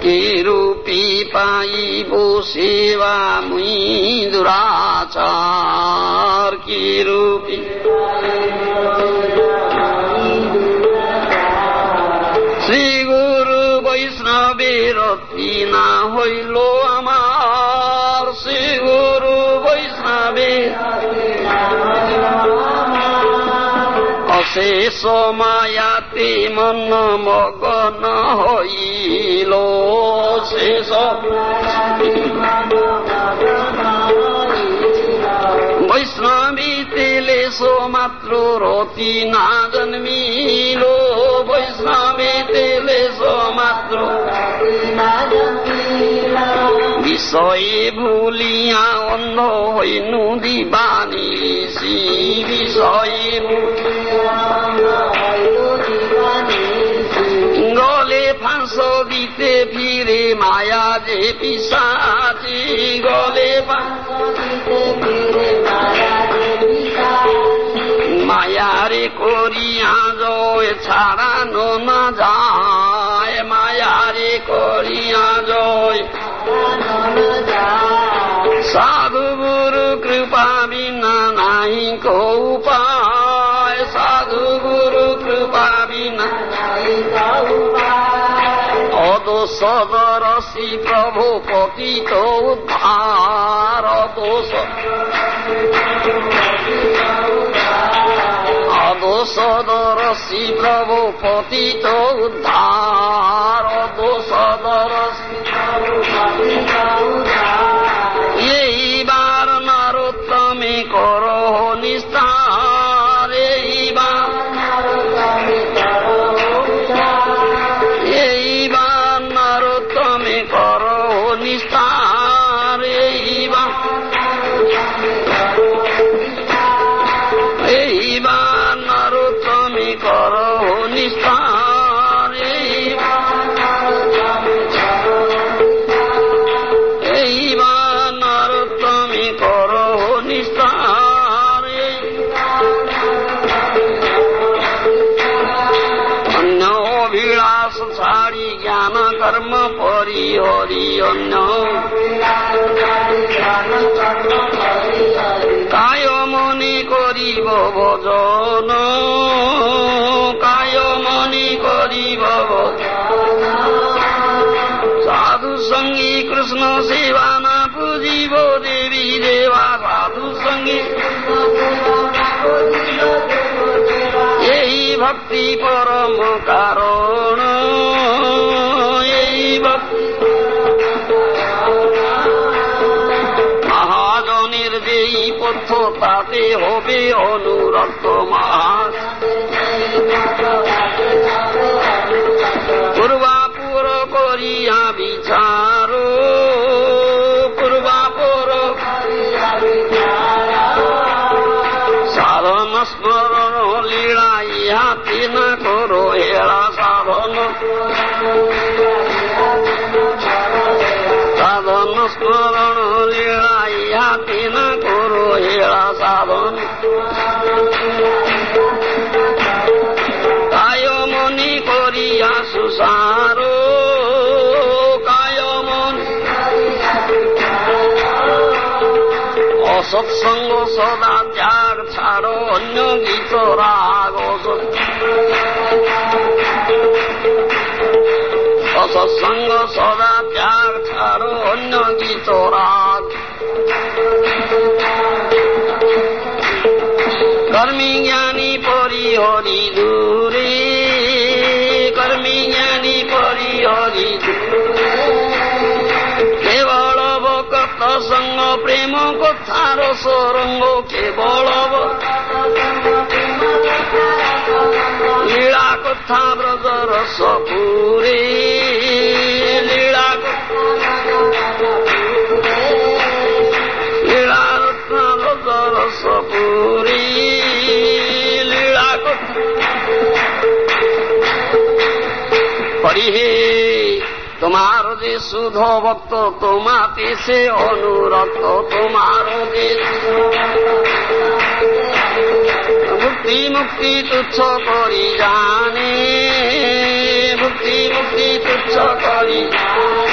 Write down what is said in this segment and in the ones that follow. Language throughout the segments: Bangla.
কিরূপী পাইব সেবা মুই দুরাচার, কিরূপী শ্রী গুরু বৈষ্ণবের অতি না হইল আমার, শ্রী গুরু বৈষ্ণবের অশেষ মায়াতে মন মগন হইল, শেষ বৈষ্ণবীতে লেশ মাত্র রতি না জন্মিল, বৈষ্ণবীতে লেশ মাত্র বিষয়ে ভুলিয়া অন্ধ হইনু দিবানিশি, বিষয়ে গলে ফাঁস দিতে ফিরে মায়া যে পিশাচি, গলে মায়ারে করিয়া জয় ছাড়ানো না যায়, মায়ারে করিয়া জয় সাধু গুরু কৃপা বিনা নাহি কো উপায়, সাধু গুরু কৃপা বিনা অদোষ রসি প্রভু পতিত উদ্ধার, অদোষ অদোষদরসি প্রভু পতিত উদ্ধার, অদোষদরসি এইবার নরোত্তমে করো নিস্তার, এইবার নরোত্তমে করো নিস্তার, এইবার নরোত্তমে করো নিস্তার, এইবার নরোত্তমে করো নিস্তার। অন্য অভিলাষ ছাড়ি জ্ঞান কর্ম পরিহরি, অন্য কায় মনে করিব ভজন, কায় মনে করিব সাধু সঙ্গী কৃষ্ণ সেবা না পুজিব দেবী দেবা, সাধু সঙ্গী এই ভক্তি পরম কারণ, এই ভক্তি মহাজনের যেই পথ্য তাতে হবে অনুরক্ত মহাজ, পূর্বাপুর করিয়া বিচার, পূর্বাপুর সাধন স্মরণ লীলা ইহাতে না করো হেরা, সাধন সাধন স্মরণ লীলা ইহাতে না করো হেরা, সাধন কায় মনি করিয়া সুসার, কায় মন অসৎসঙ্গ সদা ত্যাগ ছাড়ো অন্য গীত রাগ, অসৎসঙ্গ সদা ত্যাগ ছাড়ো অন্য গীত রাগ, কর্মী জ্ঞানী পরিহরি দূরে, কর্মী জ্ঞানী পরিহরি কেবল ভক্ত সঙ্গ প্রেম কথার সরঙ্গ, কেবল লীলা কথা ব্রজ রস পুরে, লীলা লীলা কথা ব্রজ রস পুরে, লীলা কথা হরি হে তোমার যে শুদ্ধ ভক্ত তোমাতে সে অনুরক্ত, তোমার যে মুক্তি মুক্তি তুচ্ছ করি জানে, মুক্তি মুক্তি তুচ্ছ করি জানে,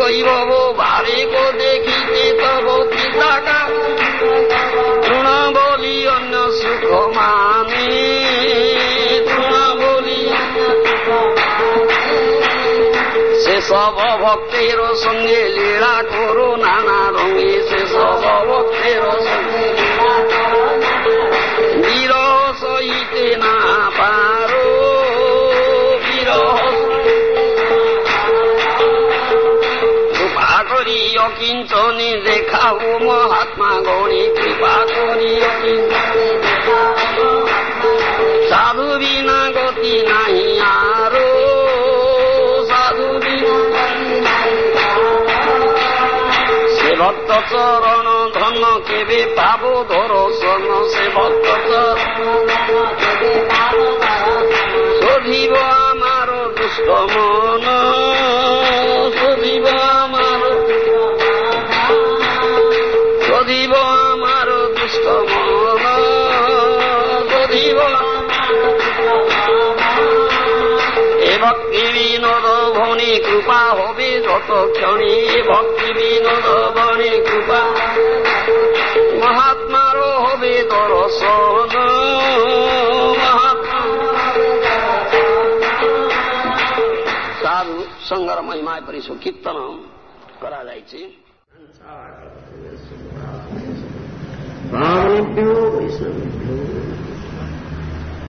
বৈভব ভারেক দেখিতে তব পিতাকা তৃণ বলি অন্য সুখ মানে তৃণ বলি সে সব ভক্তের সঙ্গে লীলা করো নানা রঙে সে সব ভক্তের সঙ্গে বিরহ সহিতে না পারো বিরহ কৃপা করি অকিঞ্চনে দেখাও মহাত্মা গৌরী কৃপা করি অকিঞ্চনে সাধু বিনা গতি নাহি আরো সাধু বিনা সে ভক্ত চরণ ধন্য কেবে পাব দর্শন সে ভক্ত শোধিব আমার দুষ্ট মন শোধিব আমার শোধিব আমার দুষ্ট মন শোধিব এ ভক্তি বিনোদ ভণি কৃপা হবে যত ক্ষণে ভক্তি বিনোদ ভণি কৃপা মহাত্মারও হবে দর্শন সাধু সঙ্গর মহিমায় পরি কীর্তন করা যাইছে। ভাবেভ্यो বৈষ্ণবেভ্यो